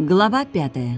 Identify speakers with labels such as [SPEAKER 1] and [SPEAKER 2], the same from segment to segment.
[SPEAKER 1] Глава 5.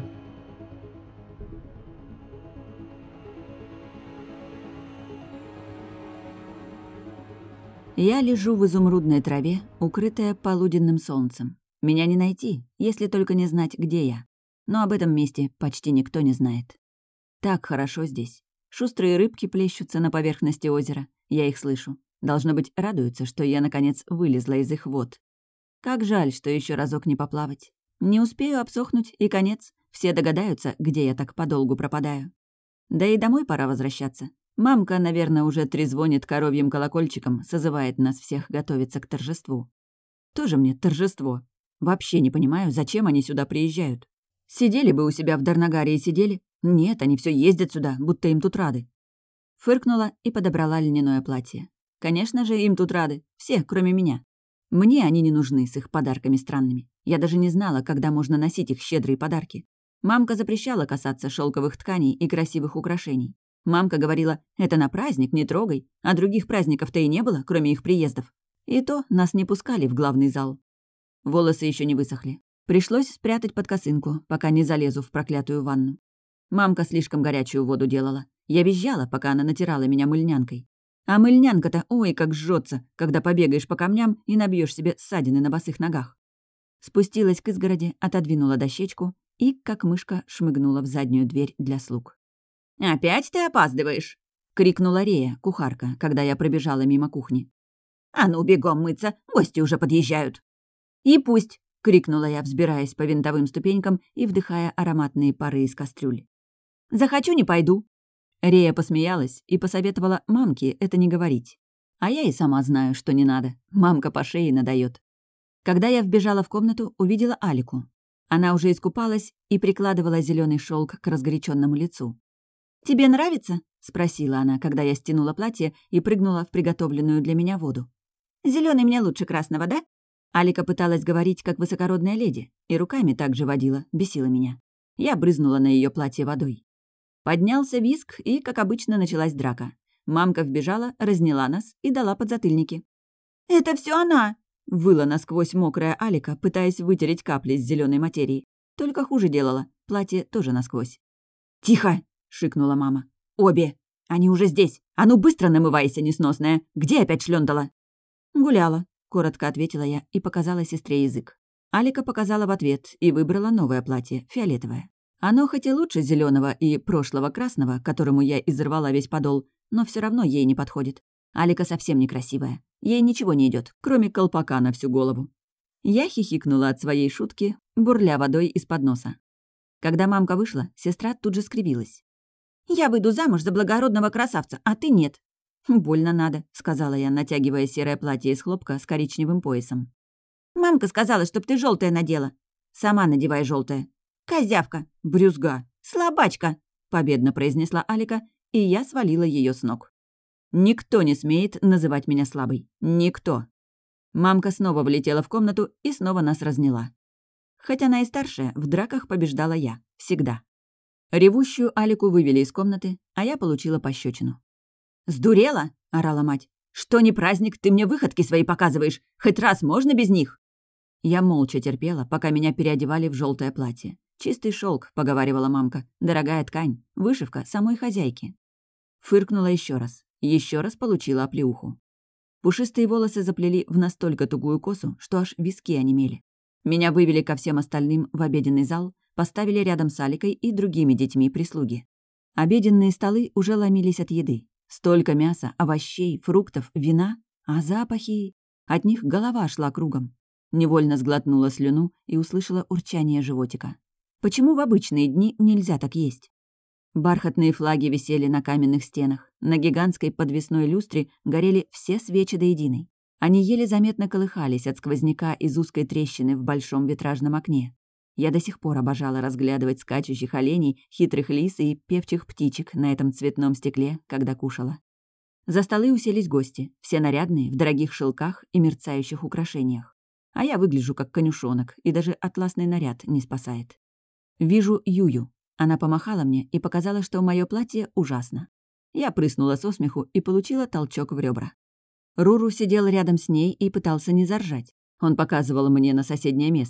[SPEAKER 1] Я лежу в изумрудной траве, укрытая полуденным солнцем. Меня не найти, если только не знать, где я. Но об этом месте почти никто не знает. Так хорошо здесь. Шустрые рыбки плещутся на поверхности озера. Я их слышу. Должно быть, радуются, что я, наконец, вылезла из их вод. Как жаль, что еще разок не поплавать. Не успею обсохнуть, и конец. Все догадаются, где я так подолгу пропадаю. Да и домой пора возвращаться. Мамка, наверное, уже трезвонит коровьим колокольчиком, созывает нас всех готовиться к торжеству. Тоже мне торжество. Вообще не понимаю, зачем они сюда приезжают. Сидели бы у себя в Дарнагаре и сидели. Нет, они все ездят сюда, будто им тут рады. Фыркнула и подобрала льняное платье. Конечно же, им тут рады. Все, кроме меня. Мне они не нужны с их подарками странными. Я даже не знала, когда можно носить их щедрые подарки. Мамка запрещала касаться шелковых тканей и красивых украшений. Мамка говорила, это на праздник, не трогай, а других праздников-то и не было, кроме их приездов. И то нас не пускали в главный зал. Волосы еще не высохли. Пришлось спрятать под косынку, пока не залезу в проклятую ванну. Мамка слишком горячую воду делала. Я визжала, пока она натирала меня мыльнянкой. А мыльнянка-то, ой, как жжется, когда побегаешь по камням и набьешь себе ссадины на босых ногах. Спустилась к изгороди, отодвинула дощечку и, как мышка, шмыгнула в заднюю дверь для слуг. «Опять ты опаздываешь?» — крикнула Рея, кухарка, когда я пробежала мимо кухни. «А ну, бегом мыться, гости уже подъезжают!» «И пусть!» — крикнула я, взбираясь по винтовым ступенькам и вдыхая ароматные пары из кастрюль. «Захочу, не пойду!» Рея посмеялась и посоветовала мамке это не говорить. А я и сама знаю, что не надо. Мамка по шее надает. Когда я вбежала в комнату, увидела Алику. Она уже искупалась и прикладывала зеленый шелк к разгоряченному лицу. «Тебе нравится?» — спросила она, когда я стянула платье и прыгнула в приготовленную для меня воду. Зеленый мне лучше красного, да?» Алика пыталась говорить, как высокородная леди, и руками также водила, бесила меня. Я брызнула на ее платье водой. Поднялся визг, и, как обычно, началась драка. Мамка вбежала, разняла нас и дала подзатыльники. «Это все она!» — выла насквозь мокрая Алика, пытаясь вытереть капли с зеленой материи. Только хуже делала, платье тоже насквозь. «Тихо!» — шикнула мама. «Обе! Они уже здесь! А ну быстро намывайся, несносная! Где опять шлёндала?» «Гуляла», — коротко ответила я и показала сестре язык. Алика показала в ответ и выбрала новое платье, фиолетовое. Оно хоть и лучше зеленого и прошлого красного, которому я изорвала весь подол, но все равно ей не подходит. Алика совсем некрасивая. Ей ничего не идет, кроме колпака на всю голову. Я хихикнула от своей шутки, бурля водой из-под носа. Когда мамка вышла, сестра тут же скривилась. «Я выйду замуж за благородного красавца, а ты нет». «Больно надо», — сказала я, натягивая серое платье из хлопка с коричневым поясом. «Мамка сказала, чтоб ты желтое надела». «Сама надевай желтое». «Козявка!» «Брюзга!» «Слабачка!» — победно произнесла Алика, и я свалила ее с ног. «Никто не смеет называть меня слабой. Никто!» Мамка снова влетела в комнату и снова нас разняла. Хоть она и старшая, в драках побеждала я. Всегда. Ревущую Алику вывели из комнаты, а я получила пощечину. «Сдурела?» — орала мать. «Что не праздник, ты мне выходки свои показываешь? Хоть раз можно без них?» Я молча терпела, пока меня переодевали в желтое платье. «Чистый шелк, поговаривала мамка. «Дорогая ткань. Вышивка самой хозяйки». Фыркнула еще раз получила оплеуху. Пушистые волосы заплели в настолько тугую косу, что аж виски онемели. Меня вывели ко всем остальным в обеденный зал, поставили рядом с Аликой и другими детьми прислуги. Обеденные столы уже ломились от еды. Столько мяса, овощей, фруктов, вина, а запахи... От них голова шла кругом. Невольно сглотнула слюну и услышала урчание животика. Почему в обычные дни нельзя так есть? Бархатные флаги висели на каменных стенах. На гигантской подвесной люстре горели все свечи до единой. Они еле заметно колыхались от сквозняка из узкой трещины в большом витражном окне. Я до сих пор обожала разглядывать скачущих оленей, хитрых лис и певчих птичек на этом цветном стекле, когда кушала. За столы уселись гости, все нарядные, в дорогих шелках и мерцающих украшениях. А я выгляжу как конюшонок, и даже атласный наряд не спасает. Вижу Юю. Она помахала мне и показала, что мое платье ужасно. Я прыснула со смеху и получила толчок в ребра. Руру сидел рядом с ней и пытался не заржать. Он показывал мне на соседнее место.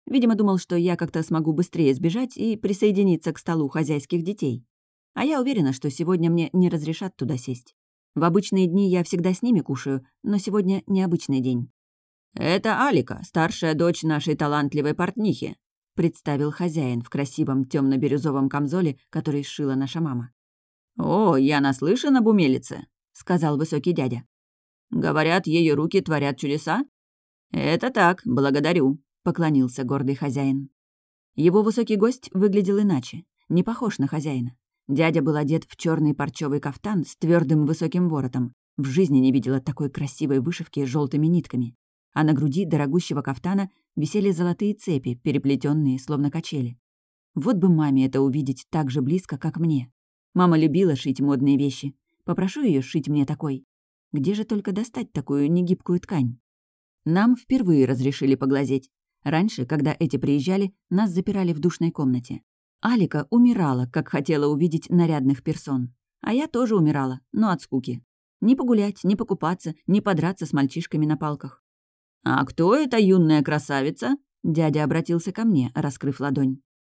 [SPEAKER 1] Видимо, думал, что я как-то смогу быстрее сбежать и присоединиться к столу хозяйских детей. А я уверена, что сегодня мне не разрешат туда сесть. В обычные дни я всегда с ними кушаю, но сегодня необычный день. «Это Алика, старшая дочь нашей талантливой портнихи», представил хозяин в красивом темно-бирюзовом камзоле, который сшила наша мама. «О, я наслышан об умелице», — сказал высокий дядя. «Говорят, ее руки творят чудеса?» «Это так, благодарю», — поклонился гордый хозяин. Его высокий гость выглядел иначе, не похож на хозяина. Дядя был одет в черный парчевый кафтан с твердым высоким воротом. В жизни не видела такой красивой вышивки с желтыми нитками. А на груди дорогущего кафтана висели золотые цепи, переплетенные, словно качели. Вот бы маме это увидеть так же близко, как мне. Мама любила шить модные вещи. Попрошу ее сшить мне такой. Где же только достать такую негибкую ткань? Нам впервые разрешили поглазеть. Раньше, когда эти приезжали, нас запирали в душной комнате. Алика умирала, как хотела увидеть нарядных персон. А я тоже умирала, но от скуки. Ни погулять, ни покупаться, ни подраться с мальчишками на палках. «А кто эта юная красавица?» Дядя обратился ко мне, раскрыв ладонь.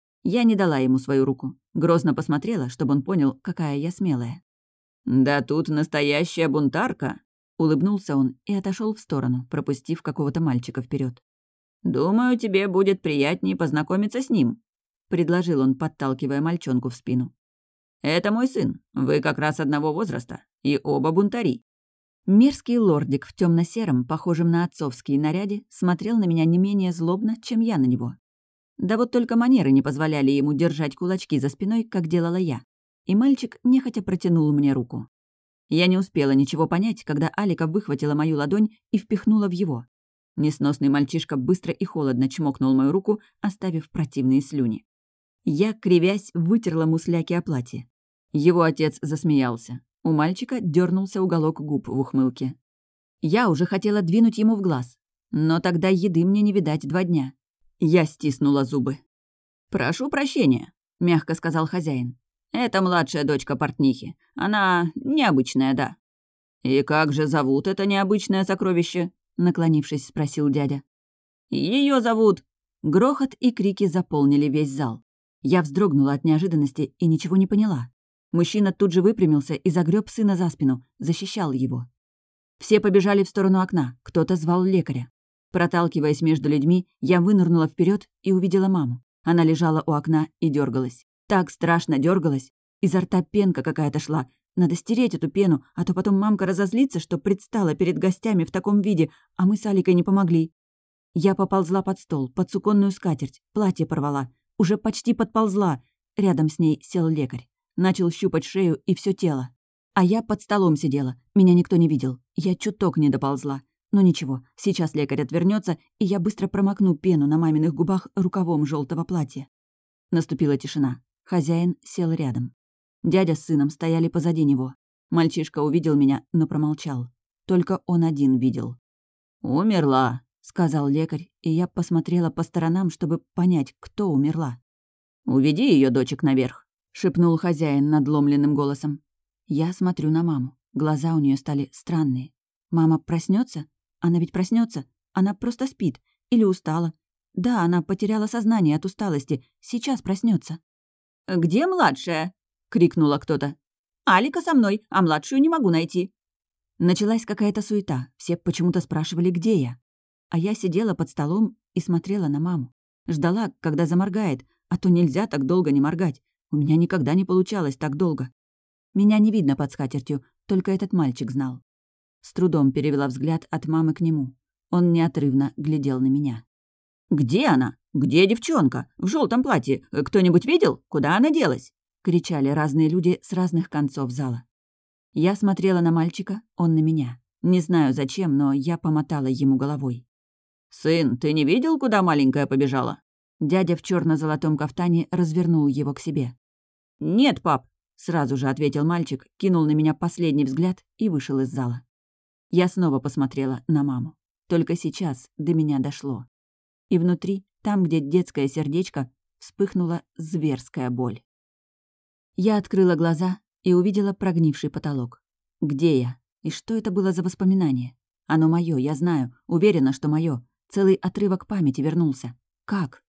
[SPEAKER 1] Я не дала ему свою руку. Грозно посмотрела, чтобы он понял, какая я смелая. «Да тут настоящая бунтарка!» Улыбнулся он и отошел в сторону, пропустив какого-то мальчика вперед. «Думаю, тебе будет приятнее познакомиться с ним», — предложил он, подталкивая мальчонку в спину. «Это мой сын. Вы как раз одного возраста. И оба бунтари». Мерзкий лордик в темно-сером, похожем на отцовские наряде, смотрел на меня не менее злобно, чем я на него. Да вот только манеры не позволяли ему держать кулачки за спиной, как делала я. И мальчик нехотя протянул мне руку. Я не успела ничего понять, когда Алика выхватила мою ладонь и впихнула в его. Несносный мальчишка быстро и холодно чмокнул мою руку, оставив противные слюни. Я, кривясь, вытерла мусляки о платье. Его отец засмеялся. У мальчика дернулся уголок губ в ухмылке. Я уже хотела двинуть ему в глаз, но тогда еды мне не видать 2 дня. Я стиснула зубы. «Прошу прощения», — мягко сказал хозяин. «Это младшая дочка портнихи. Она необычная, да». «И как же зовут это необычное сокровище?» — наклонившись, спросил дядя. Ее зовут...» Грохот и крики заполнили весь зал. Я вздрогнула от неожиданности и ничего не поняла. Мужчина тут же выпрямился и загреб сына за спину, защищал его. Все побежали в сторону окна, кто-то звал лекаря. Проталкиваясь между людьми, я вынырнула вперед и увидела маму. Она лежала у окна и дергалась. Так страшно дергалась. Изо рта пенка какая-то шла. Надо стереть эту пену, а то потом мамка разозлится, что предстала перед гостями в таком виде, а мы с Аликой не помогли. Я поползла под стол, под суконную скатерть, платье порвала. Уже почти подползла. Рядом с ней сел лекарь. Начал щупать шею и все тело. А я под столом сидела. Меня никто не видел. Я чуток не доползла. Но ничего, сейчас лекарь отвернется, и я быстро промокну пену на маминых губах рукавом желтого платья. Наступила тишина. Хозяин сел рядом. Дядя с сыном стояли позади него. Мальчишка увидел меня, но промолчал. Только он один видел. «Умерла», — сказал лекарь, и я посмотрела по сторонам, чтобы понять, кто умерла. «Уведи ее, дочек, наверх», — шепнул хозяин надломленным голосом. Я смотрю на маму. Глаза у нее стали странные. Мама проснется? Она ведь проснется. Она просто спит. Или устала. Да, она потеряла сознание от усталости. Сейчас проснется. «Где младшая?» — крикнула кто-то. «Алика со мной, а младшую не могу найти». Началась какая-то суета. Все почему-то спрашивали, где я. А я сидела под столом и смотрела на маму. Ждала, когда заморгает, а то нельзя так долго не моргать. У меня никогда не получалось так долго. Меня не видно под скатертью, только этот мальчик знал. С трудом перевела взгляд от мамы к нему. Он неотрывно глядел на меня. «Где она? Где девчонка? В желтом платье. Кто-нибудь видел? Куда она делась?» — кричали разные люди с разных концов зала. Я смотрела на мальчика, он на меня. Не знаю зачем, но я помотала ему головой. «Сын, ты не видел, куда маленькая побежала?» Дядя в черно-золотом кафтане развернул его к себе. «Нет, пап», — сразу же ответил мальчик, кинул на меня последний взгляд и вышел из зала. Я снова посмотрела на маму. Только сейчас до меня дошло. И внутри, там, где детское сердечко, вспыхнула зверская боль. Я открыла глаза и увидела прогнивший потолок. Где я? И что это было за воспоминание? Оно моё, я знаю, уверена, что моё. Целый отрывок памяти вернулся. Как?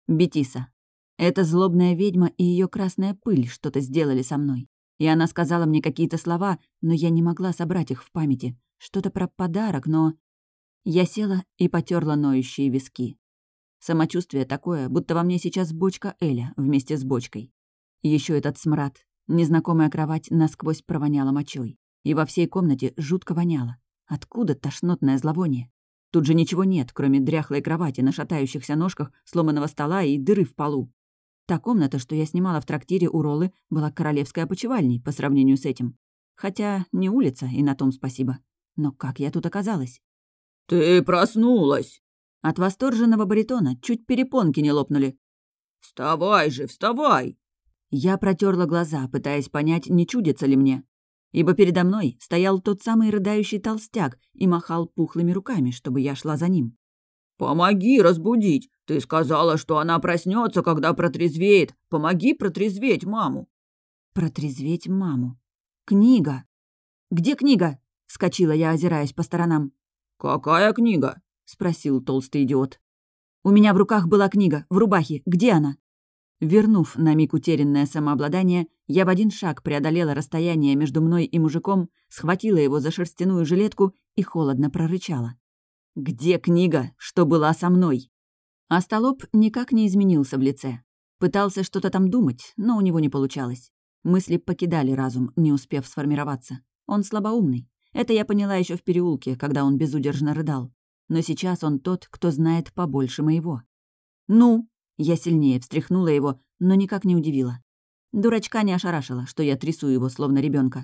[SPEAKER 1] Бетиса. Эта злобная ведьма и ее красная пыль что-то сделали со мной. И она сказала мне какие-то слова, но я не могла собрать их в памяти. Что-то про подарок, но... Я села и потерла ноющие виски. Самочувствие такое, будто во мне сейчас бочка Эля вместе с бочкой. Еще этот смрад. Незнакомая кровать насквозь провоняла мочой. И во всей комнате жутко воняло. Откуда тошнотное зловоние? Тут же ничего нет, кроме дряхлой кровати на шатающихся ножках, сломанного стола и дыры в полу. Та комната, что я снимала в трактире у Роллы, была королевской опочивальней по сравнению с этим. Хотя не улица, и на том спасибо. Но как я тут оказалась?
[SPEAKER 2] «Ты проснулась!»
[SPEAKER 1] От восторженного баритона чуть перепонки не лопнули.
[SPEAKER 2] «Вставай же, вставай!»
[SPEAKER 1] Я протерла глаза, пытаясь понять, не чудится ли мне. Ибо передо мной стоял тот самый рыдающий толстяк и махал пухлыми руками, чтобы я шла за ним.
[SPEAKER 2] «Помоги разбудить! Ты сказала, что она проснется, когда протрезвеет! Помоги протрезветь маму!»
[SPEAKER 1] Протрезветь маму. Книга. «Где книга?» — вскочила я, озираясь по сторонам.
[SPEAKER 2] «Какая книга?»
[SPEAKER 1] — спросил толстый идиот. «У меня в руках была книга, в рубахе. Где она?» Вернув на миг утерянное самообладание, я в один шаг преодолела расстояние между мной и мужиком, схватила его за шерстяную жилетку и холодно прорычала. «Где книга, что была со мной?» Остолоп никак не изменился в лице. Пытался что-то там думать, но у него не получалось. Мысли покидали разум, не успев сформироваться. Он слабоумный. Это я поняла еще в переулке, когда он безудержно рыдал. Но сейчас он тот, кто знает побольше моего. «Ну?» Я сильнее встряхнула его, но никак не удивила. Дурачка не ошарашила, что я трясу его, словно ребенка.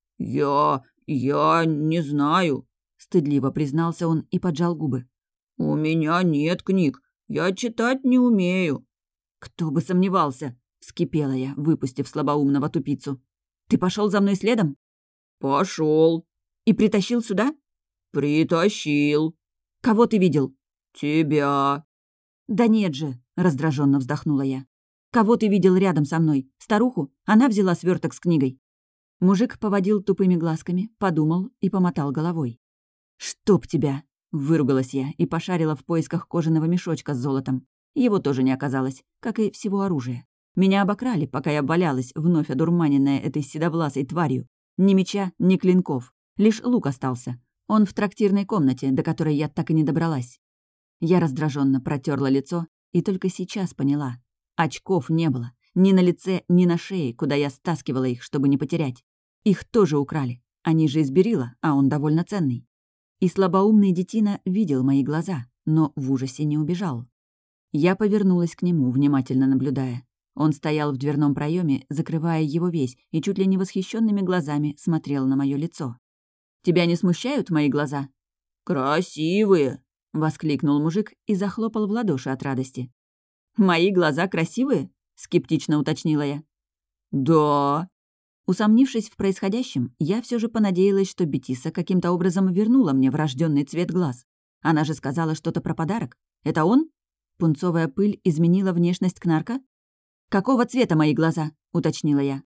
[SPEAKER 2] «Я не знаю», —
[SPEAKER 1] стыдливо признался он и поджал губы.
[SPEAKER 2] «У меня нет книг. Я читать не умею».
[SPEAKER 1] «Кто бы сомневался!» — вскипела я, выпустив слабоумного тупицу. «Ты пошел за мной следом?»
[SPEAKER 2] «Пошел».
[SPEAKER 1] «И притащил сюда?»
[SPEAKER 2] «Притащил».
[SPEAKER 1] «Кого ты видел?»
[SPEAKER 2] «Тебя».
[SPEAKER 1] «Да нет же!» — раздраженно вздохнула я. «Кого ты видел рядом со мной? Старуху? Она взяла сверток с книгой». Мужик поводил тупыми глазками, подумал и помотал головой. «Чтоб тебя!» — выругалась я и пошарила в поисках кожаного мешочка с золотом. Его тоже не оказалось, как и всего оружия. Меня обокрали, пока я валялась, вновь одурманенная этой седовласой тварью. Ни меча, ни клинков. Лишь лук остался. Он в трактирной комнате, до которой я так и не добралась. Я раздраженно протерла лицо и только сейчас поняла. Очков не было. Ни на лице, ни на шее, куда я стаскивала их, чтобы не потерять. Их тоже украли. Они же из берила, а он довольно ценный. И слабоумный детина видел мои глаза, но в ужасе не убежал. Я повернулась к нему, внимательно наблюдая. Он стоял в дверном проеме, закрывая его весь, и чуть ли не восхищенными глазами смотрел на мое лицо. «Тебя не смущают мои глаза?»
[SPEAKER 2] «Красивые!»
[SPEAKER 1] — воскликнул мужик и захлопал в ладоши от радости. «Мои глаза красивые?» — скептично уточнила я.
[SPEAKER 2] «Да».
[SPEAKER 1] Усомнившись в происходящем, я все же понадеялась, что Бетиса каким-то образом вернула мне врожденный цвет глаз. Она же сказала что-то про подарок. Это он? Пунцовая пыль изменила внешность Кнарка? «Какого цвета мои глаза?» — уточнила я.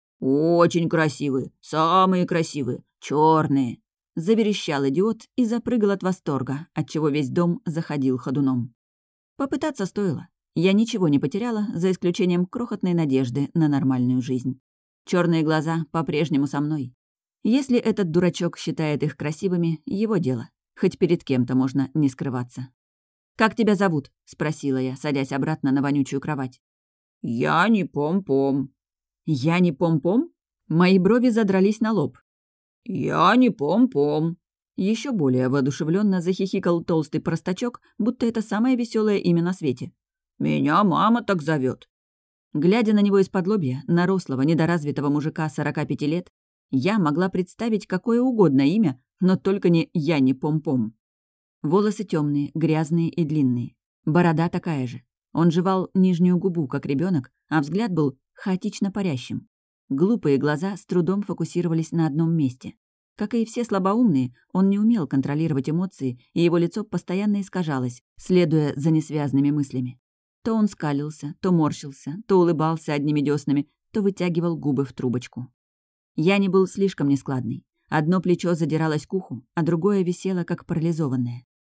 [SPEAKER 2] «Очень красивые, самые красивые, черные»,
[SPEAKER 1] — заверещал идиот и запрыгал от восторга, отчего весь дом заходил ходуном. Попытаться стоило. Я ничего не потеряла, за исключением крохотной надежды на нормальную жизнь. Черные глаза по-прежнему со мной. Если этот дурачок считает их красивыми, его дело. Хоть перед кем-то можно не скрываться. «Как тебя зовут?» — спросила я, садясь обратно на вонючую кровать.
[SPEAKER 2] «Я не пом-пом».
[SPEAKER 1] «Я не пом-пом?» Мои брови задрались на лоб.
[SPEAKER 2] «Я не пом-пом».
[SPEAKER 1] Еще более воодушевленно захихикал толстый простачок, будто это самое веселое имя на свете.
[SPEAKER 2] «Меня мама так зовет.
[SPEAKER 1] Глядя на него из-под лобья, на рослого, недоразвитого мужика 45 лет, я могла представить какое угодно имя, но только не «я не пом-пом». Волосы темные, грязные и длинные. Борода такая же. Он жевал нижнюю губу, как ребенок, а взгляд был хаотично парящим. Глупые глаза с трудом фокусировались на одном месте. Как и все слабоумные, он не умел контролировать эмоции, и его лицо постоянно искажалось, следуя за несвязными мыслями. То он скалился, то морщился, то улыбался одними дёснами, то вытягивал губы в трубочку. Яни был слишком нескладный. Одно плечо задиралось к уху, а другое висело, как парализованное.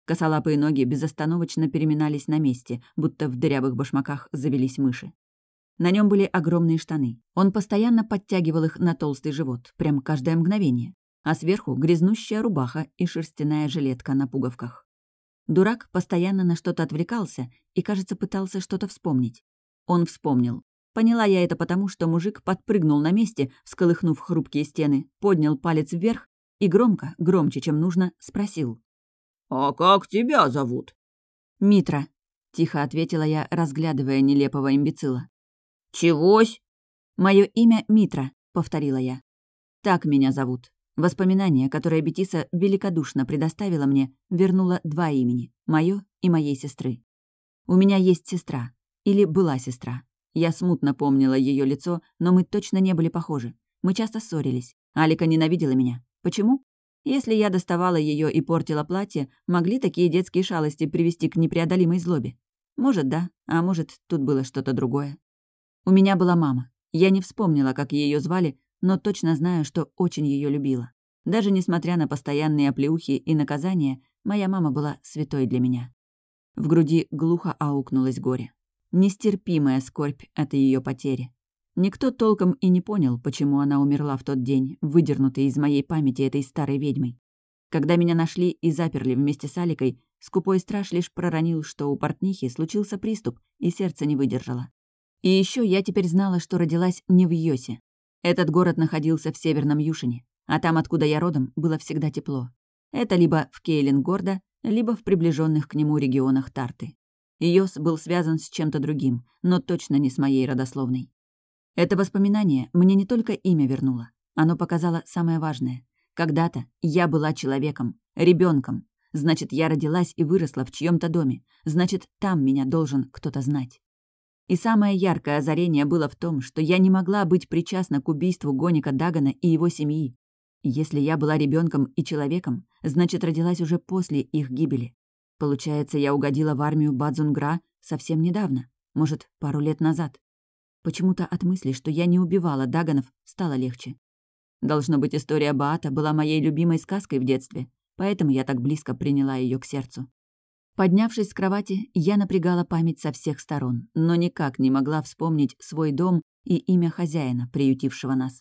[SPEAKER 1] Косолапые ноги безостановочно переминались на месте, будто в дырявых башмаках завелись мыши. На нем были огромные штаны. Он постоянно подтягивал их на толстый живот, прям каждое мгновение. А сверху грязнущая рубаха и шерстяная жилетка на пуговках. Дурак постоянно на что-то отвлекался и, кажется, пытался что-то вспомнить. Он вспомнил. Поняла я это потому, что мужик подпрыгнул на месте, всколыхнув хрупкие стены, поднял палец вверх и громко, громче, чем нужно, спросил.
[SPEAKER 2] «А как тебя зовут?»
[SPEAKER 1] «Митра», — тихо ответила я, разглядывая нелепого имбецила.
[SPEAKER 2] «Чегось?»
[SPEAKER 1] «Моё имя Митра», — повторила я. «Так меня зовут». Воспоминание, которое Бетиса великодушно предоставила мне, вернуло два имени — моё и моей сестры. У меня есть сестра. Или была сестра. Я смутно помнила её лицо, но мы точно не были похожи. Мы часто ссорились. Алика ненавидела меня. Почему? Если я доставала её и портила платье, могли такие детские шалости привести к непреодолимой злобе? Может, да, а может, тут было что-то другое. У меня была мама. Я не вспомнила, как её звали, но точно знаю, что очень её любила. Даже несмотря на постоянные оплеухи и наказания, моя мама была святой для меня. В груди глухо аукнулось горе. Нестерпимая скорбь от её потери. Никто толком и не понял, почему она умерла в тот день, выдернутой из моей памяти этой старой ведьмой. Когда меня нашли и заперли вместе с Аликой, скупой страж лишь проронил, что у портнихи случился приступ, и сердце не выдержало. И ещё я теперь знала, что родилась не в Йосе. Этот город находился в Северном Юшине, а там, откуда я родом, было всегда тепло. Это либо в Кейлингорда, либо в приближенных к нему регионах Тарты. Йос был связан с чем-то другим, но точно не с моей родословной. Это воспоминание мне не только имя вернуло. Оно показало самое важное. Когда-то я была человеком, ребенком. Значит, я родилась и выросла в чьем-то доме. Значит, там меня должен кто-то знать. И самое яркое озарение было в том, что я не могла быть причастна к убийству Гоника Дагана и его семьи. Если я была ребенком и человеком, значит, родилась уже после их гибели. Получается, я угодила в армию Бадзунгра совсем недавно, может, пару лет назад. Почему-то от мысли, что я не убивала Даганов, стало легче. Должно быть, история Баата была моей любимой сказкой в детстве, поэтому я так близко приняла ее к сердцу. Поднявшись с кровати, я напрягала память со всех сторон, но никак не могла вспомнить свой дом и имя хозяина, приютившего нас.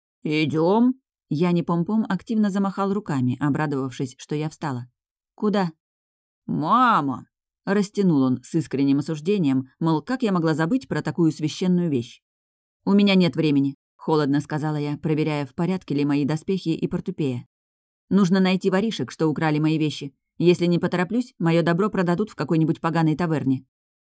[SPEAKER 2] «Идём?»
[SPEAKER 1] Я не пом-пом активно замахал руками, обрадовавшись, что я встала. «Куда?»
[SPEAKER 2] «Мама!»
[SPEAKER 1] — растянул он с искренним осуждением, мол, как я могла забыть про такую священную вещь. «У меня нет времени», — холодно сказала я, проверяя, в порядке ли мои доспехи и портупея. «Нужно найти воришек, что украли мои вещи. Если не потороплюсь, мое добро продадут в какой-нибудь поганой таверне».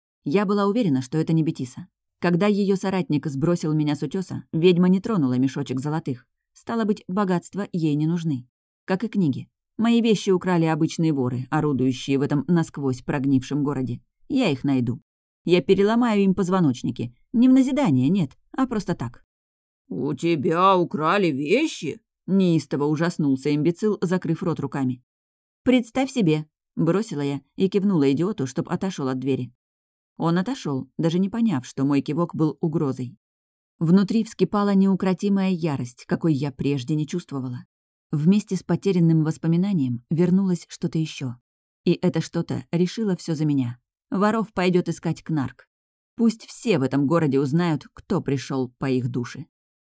[SPEAKER 1] Я была уверена, что это не Бетиса. Когда ее соратник сбросил меня с утёса, ведьма не тронула мешочек золотых. Стало быть, богатства ей не нужны. Как и книги. Мои вещи украли обычные воры, орудующие в этом насквозь прогнившем городе. Я их найду. Я переломаю им позвоночники. Не в назидание, нет, а просто так.
[SPEAKER 2] «У тебя украли вещи?»
[SPEAKER 1] Неистово ужаснулся имбецил, закрыв рот руками. «Представь себе!» — бросила я и кивнула идиоту, чтоб отошел от двери. Он отошел, даже не поняв, что мой кивок был угрозой. Внутри вскипала неукротимая ярость, какой я прежде не чувствовала. Вместе с потерянным воспоминанием вернулось что-то еще. И это что-то решило все за меня. Воров пойдет искать Кнарк. Пусть все в этом городе узнают, кто пришел по их душе.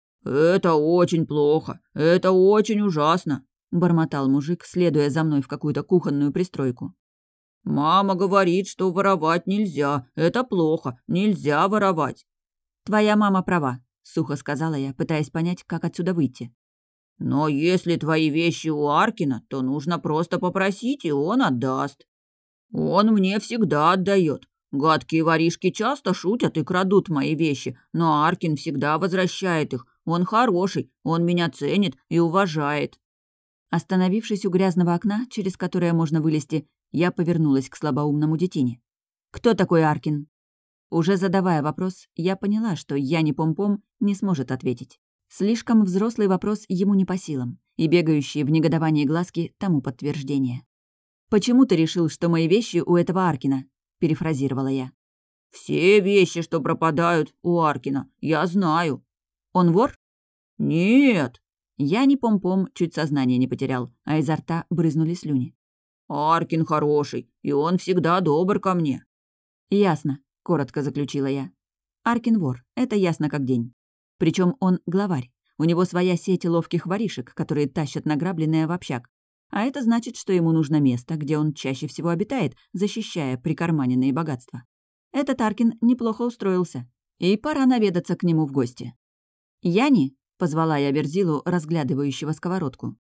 [SPEAKER 2] «Это очень плохо, это очень ужасно»,
[SPEAKER 1] — бормотал мужик, следуя за мной в какую-то кухонную пристройку.
[SPEAKER 2] «Мама говорит, что воровать нельзя, это плохо, нельзя воровать».
[SPEAKER 1] «Твоя мама права», — сухо сказала я, пытаясь понять, как отсюда выйти.
[SPEAKER 2] «Но если твои вещи у Аркина, то нужно просто попросить, и он отдаст. Он мне всегда отдает. Гадкие воришки часто шутят и крадут мои вещи, но Аркин всегда возвращает их. Он хороший, он меня ценит и уважает».
[SPEAKER 1] Остановившись у грязного окна, через которое можно вылезти, я повернулась к слабоумному детине. «Кто такой Аркин?» Уже задавая вопрос, я поняла, что я не пом-пом не сможет ответить. Слишком взрослый вопрос ему не по силам, и бегающие в негодовании глазки тому подтверждение. «Почему ты решил, что мои вещи у этого Аркина?» — перефразировала я.
[SPEAKER 2] «Все вещи, что пропадают у Аркина, я знаю».
[SPEAKER 1] «Он вор?»
[SPEAKER 2] «Нет».
[SPEAKER 1] Я не пом-пом, чуть сознание не потерял, а изо рта брызнули слюни.
[SPEAKER 2] Аркин хороший, и он всегда добр ко мне».
[SPEAKER 1] «Ясно», — коротко заключила я. Аркин вор, это ясно как день. Причем он главарь. У него своя сеть ловких воришек, которые тащат награбленное в общак. А это значит, что ему нужно место, где он чаще всего обитает, защищая прикарманенные богатства. Этот Аркин неплохо устроился. И пора наведаться к нему в гости. «Яни?» — позвала я Верзилу, разглядывающего сковородку.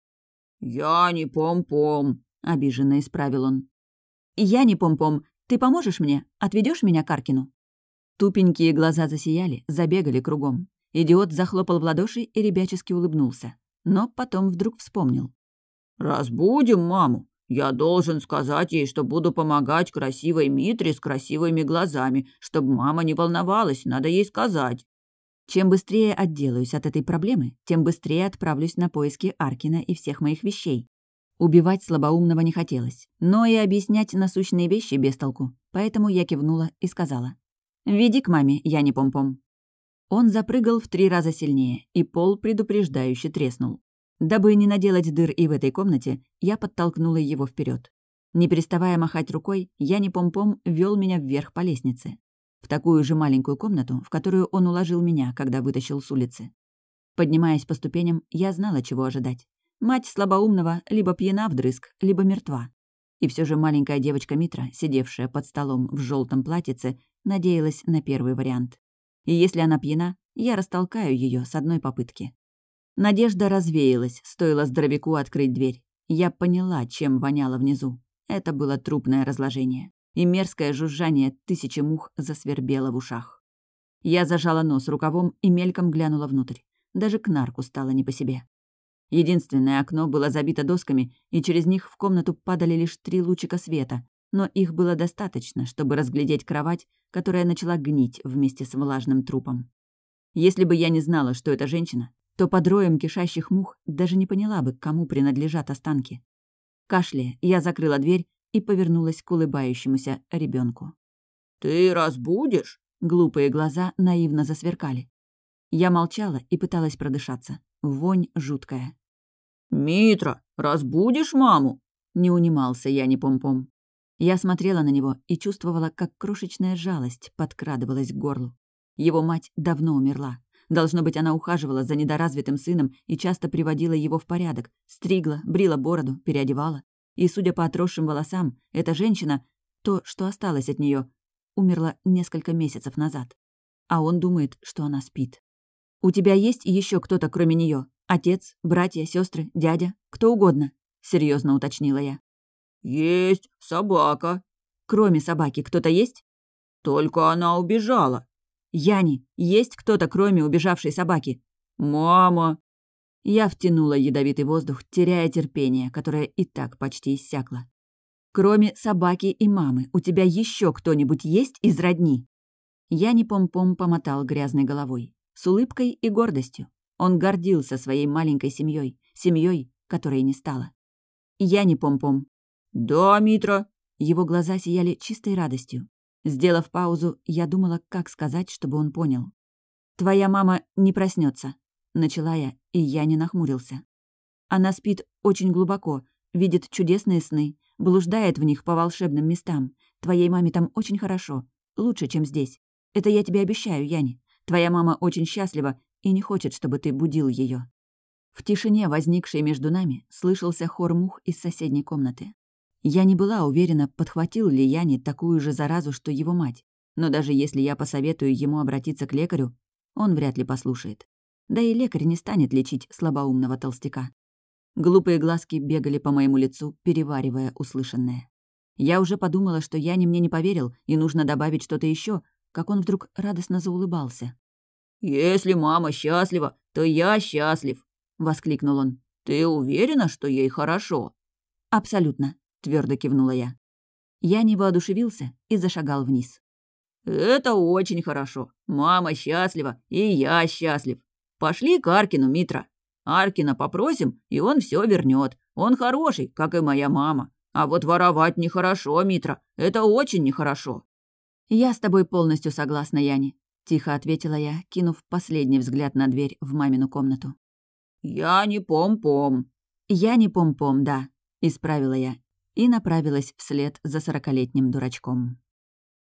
[SPEAKER 2] «Я не пом-пом»,
[SPEAKER 1] — обиженно исправил он. «Яни пом-пом, ты поможешь мне? Отведешь меня к Аркину?» Тупенькие глаза засияли, забегали кругом. Идиот захлопал в ладоши и ребячески улыбнулся. Но потом вдруг вспомнил.
[SPEAKER 2] «Разбудим маму. Я должен сказать ей, что буду помогать красивой Митре с красивыми глазами, чтобы мама не волновалась, надо ей сказать».
[SPEAKER 1] Чем быстрее отделаюсь от этой проблемы, тем быстрее отправлюсь на поиски Аркина и всех моих вещей. Убивать слабоумного не хотелось, но и объяснять насущные вещи без толку, поэтому я кивнула и сказала. «Веди к маме, я не пом-пом». Он запрыгал в 3 раза сильнее, и пол предупреждающе треснул. Дабы не наделать дыр и в этой комнате, я подтолкнула его вперед. Не переставая махать рукой, я не пом-пом вёл меня вверх по лестнице. В такую же маленькую комнату, в которую он уложил меня, когда вытащил с улицы. Поднимаясь по ступеням, я знала, чего ожидать. Мать слабоумного либо пьяна вдрызг, либо мертва. И все же маленькая девочка Митра, сидевшая под столом в желтом платьице, надеялась на первый вариант. И если она пьяна, я растолкаю ее с одной попытки. Надежда развеялась, стоило здоровяку открыть дверь. Я поняла, чем воняло внизу. Это было трупное разложение. И мерзкое жужжание 1000 мух засвербело в ушах. Я зажала нос рукавом и мельком глянула внутрь. Даже к нарку стало не по себе. Единственное окно было забито досками, и через них в комнату падали лишь 3 лучика света, но их было достаточно, чтобы разглядеть кровать, которая начала гнить вместе с влажным трупом. Если бы я не знала, что это женщина, то под роем кишащих мух даже не поняла бы, кому принадлежат останки. Кашляя, я закрыла дверь и повернулась к улыбающемуся ребенку.
[SPEAKER 2] «Ты разбудишь?»
[SPEAKER 1] Глупые глаза наивно засверкали. Я молчала и пыталась продышаться. Вонь жуткая.
[SPEAKER 2] «Митра, разбудишь маму?»
[SPEAKER 1] Не унимался я не пом-пом. Я смотрела на него и чувствовала, как крошечная жалость подкрадывалась к горлу. Его мать давно умерла. Должно быть, она ухаживала за недоразвитым сыном и часто приводила его в порядок, стригла, брила бороду, переодевала. И, судя по отросшим волосам, эта женщина, то, что осталось от нее, умерла несколько месяцев назад. А он думает, что она спит. «У тебя есть еще кто-то, кроме нее? Отец, братья, сестры, дядя? Кто угодно?» — серьезно уточнила я.
[SPEAKER 2] «Есть собака».
[SPEAKER 1] «Кроме собаки кто-то есть?»
[SPEAKER 2] «Только она убежала».
[SPEAKER 1] «Яни, есть кто-то, кроме убежавшей собаки?»
[SPEAKER 2] «Мама».
[SPEAKER 1] Я втянула ядовитый воздух, теряя терпение, которое и так почти иссякло. «Кроме собаки и мамы, у тебя еще кто-нибудь есть из родни?» Яни пом-пом помотал грязной головой. С улыбкой и гордостью. Он гордился своей маленькой семьей, которой не стало. Яни пом-пом.
[SPEAKER 2] «Да, Митра».
[SPEAKER 1] Его глаза сияли чистой радостью. Сделав паузу, я думала, как сказать, чтобы он понял. «Твоя мама не проснется, начала я, и я не нахмурился. Она спит очень глубоко, видит чудесные сны, блуждает в них по волшебным местам. Твоей маме там очень хорошо, лучше, чем здесь. Это я тебе обещаю, Яни. Твоя мама очень счастлива и не хочет, чтобы ты будил ее. В тишине, возникшей между нами, слышался хор мух из соседней комнаты. Я не была уверена, подхватил ли Яни такую же заразу, что его мать. Но даже если я посоветую ему обратиться к лекарю, он вряд ли послушает. Да и лекарь не станет лечить слабоумного толстяка. Глупые глазки бегали по моему лицу, переваривая услышанное. Я уже подумала, что Яни мне не поверил, и нужно добавить что-то еще, как он вдруг радостно заулыбался.
[SPEAKER 2] «Если мама счастлива, то я счастлив», — воскликнул он. «Ты уверена, что ей хорошо?»
[SPEAKER 1] «Абсолютно», — твердо кивнула я. Яни воодушевился и зашагал вниз.
[SPEAKER 2] «Это очень хорошо. Мама счастлива, и я счастлив. Пошли к Аркину, Митра. Аркина попросим, и он все вернет. Он хороший, как и моя мама. А вот воровать нехорошо, Митра. Это очень нехорошо».
[SPEAKER 1] «Я с тобой полностью согласна, Яни», — тихо ответила я, кинув последний взгляд на дверь в мамину комнату.
[SPEAKER 2] «Я не пом-пом».
[SPEAKER 1] «Я не пом-пом, да», — исправила я. и направилась вслед за 40-летним дурачком.